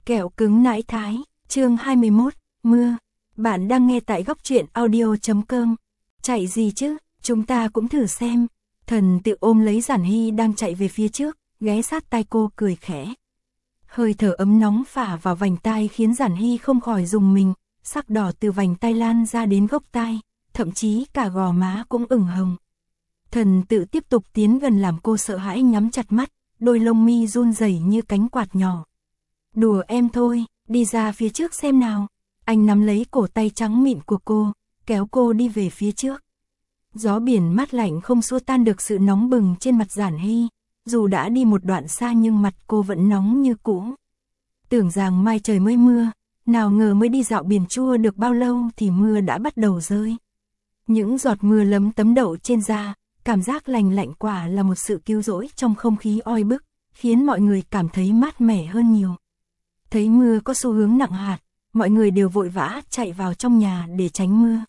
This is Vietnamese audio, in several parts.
Kẹo cứng nãi thái, chương 21, mưa. Bạn đang nghe tại góc truyện audio.com. Chạy gì chứ, chúng ta cũng thử xem. Thần tự ôm lấy Giản Hy đang chạy về phía trước, ghé sát tai cô cười khẽ. Hơi thở ấm nóng phả vào vành tai khiến Giản Hy không khỏi rùng mình, sắc đỏ từ vành tai lan ra đến gốc tai, thậm chí cả gò má cũng ửng hồng. Thần tự tiếp tục tiến gần làm cô sợ hãi nhắm chặt mắt, đôi lông mi run rẩy như cánh quạt nhỏ. Đùa em thôi, đi ra phía trước xem nào. Anh nắm lấy cổ tay trắng mịn của cô, kéo cô đi về phía trước. Gió biển mát lạnh không xua tan được sự nóng bừng trên mặt Giản Hy, dù đã đi một đoạn xa nhưng mặt cô vẫn nóng như cũ. Tưởng rằng mai trời mới mưa, nào ngờ mới đi dạo biển chua được bao lâu thì mưa đã bắt đầu rơi. Những giọt mưa lấm tấm đậu trên da, cảm giác lành lạnh quả là một sự cứu rỗi trong không khí oi bức, khiến mọi người cảm thấy mát mẻ hơn nhiều. Thấy mưa có xu hướng nặng hạt, mọi người đều vội vã chạy vào trong nhà để tránh mưa.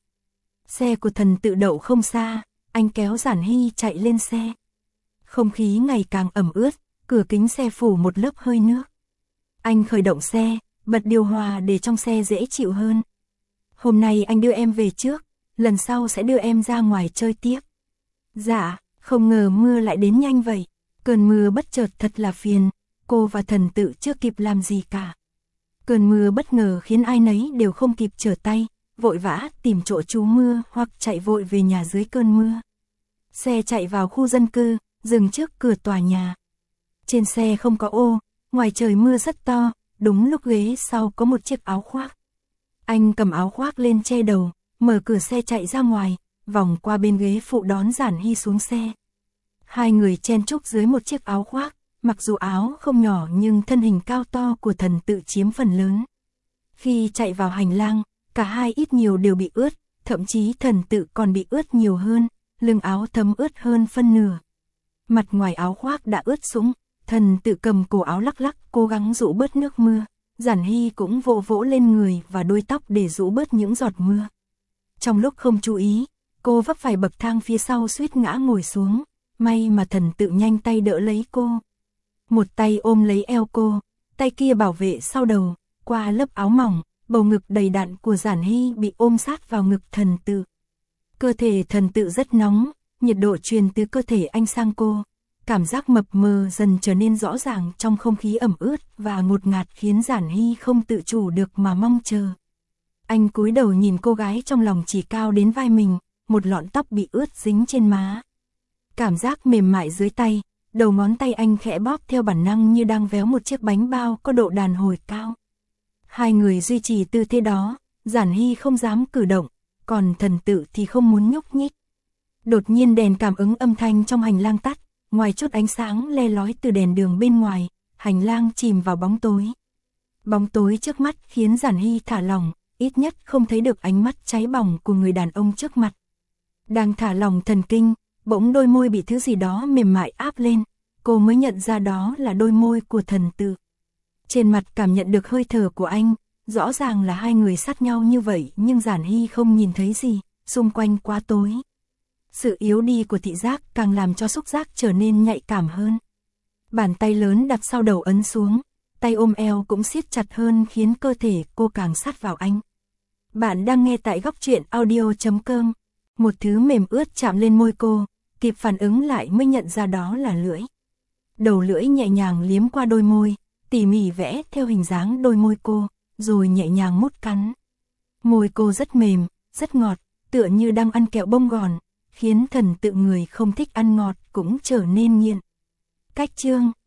Xe của thần tự đậu không xa, anh kéo Giản Hy chạy lên xe. Không khí ngày càng ẩm ướt, cửa kính xe phủ một lớp hơi nước. Anh khởi động xe, bật điều hòa để trong xe dễ chịu hơn. Hôm nay anh đưa em về trước, lần sau sẽ đưa em ra ngoài chơi tiếp. Dạ, không ngờ mưa lại đến nhanh vậy. Cơn mưa bất chợt thật là phiền, cô và thần tự chưa kịp làm gì cả. Cơn mưa bất ngờ khiến ai nấy đều không kịp trở tay, vội vã tìm chỗ trú mưa hoặc chạy vội về nhà dưới cơn mưa. Xe chạy vào khu dân cư, dừng trước cửa tòa nhà. Trên xe không có ô, ngoài trời mưa rất to, đúng lúc ghế sau có một chiếc áo khoác. Anh cầm áo khoác lên che đầu, mở cửa xe chạy ra ngoài, vòng qua bên ghế phụ đón Giản Hy xuống xe. Hai người chen chúc dưới một chiếc áo khoác, mặc dù áo không nhỏ nhưng thân hình cao to của thần tự chiếm phần lớn. Khi chạy vào hành lang, cả hai ít nhiều đều bị ướt, thậm chí thần tự còn bị ướt nhiều hơn, lưng áo thấm ướt hơn phân nửa. Mặt ngoài áo khoác đã ướt sũng, thần tự cầm cổ áo lắc lắc cố gắng rũ bớt nước mưa, Giản Hy cũng vỗ vỗ lên người và đuôi tóc để rũ bớt những giọt mưa. Trong lúc không chú ý, cô vấp phải bậc thang phía sau suýt ngã ngồi xuống, may mà thần tự nhanh tay đỡ lấy cô. Một tay ôm lấy eo cô, tay kia bảo vệ sau đầu, qua lớp áo mỏng, bầu ngực đầy đặn của Giản Hy bị ôm sát vào ngực thần tự. Cơ thể thần tự rất nóng, nhiệt độ truyền từ cơ thể anh sang cô. Cảm giác mập mờ dần trở nên rõ ràng trong không khí ẩm ướt và ngột ngạt khiến Giản Hy không tự chủ được mà mong chờ. Anh cúi đầu nhìn cô gái trong lòng chỉ cao đến vai mình, một lọn tóc bị ướt dính trên má. Cảm giác mềm mại dưới tay, đầu ngón tay anh khẽ bóp theo bản năng như đang véo một chiếc bánh bao có độ đàn hồi cao. Hai người duy trì tư thế đó, Giản Hy không dám cử động, còn thần tự thì không muốn nhúc nhích. Đột nhiên đèn cảm ứng âm thanh trong hành lang tắt, ngoài chút ánh sáng le lói từ đèn đường bên ngoài, hành lang chìm vào bóng tối. Bóng tối trước mắt khiến Giản Hy thả lỏng, ít nhất không thấy được ánh mắt cháy bỏng của người đàn ông trước mặt. Đang thả lỏng thần kinh, bỗng đôi môi bị thứ gì đó mềm mại áp lên, cô mới nhận ra đó là đôi môi của thần tự. Trên mặt cảm nhận được hơi thở của anh, rõ ràng là hai người sát nhau như vậy nhưng Giản Hy không nhìn thấy gì, xung quanh quá tối. Sự yếu đi của thị giác càng làm cho xúc giác trở nên nhạy cảm hơn. Bàn tay lớn đặt sau đầu ấn xuống, tay ôm eo cũng siết chặt hơn khiến cơ thể cô càng sát vào anh. Bạn đang nghe tại góc truyện audio.com. Một thứ mềm ướt chạm lên môi cô, kịp phản ứng lại mới nhận ra đó là lưỡi. Đầu lưỡi nhẹ nhàng liếm qua đôi môi, tỉ mỉ vẽ theo hình dáng đôi môi cô, rồi nhẹ nhàng mút cắn. Môi cô rất mềm, rất ngọt, tựa như đang ăn kẹo bông gòn, khiến thần tự người không thích ăn ngọt cũng trở nên nghiện. Cách chương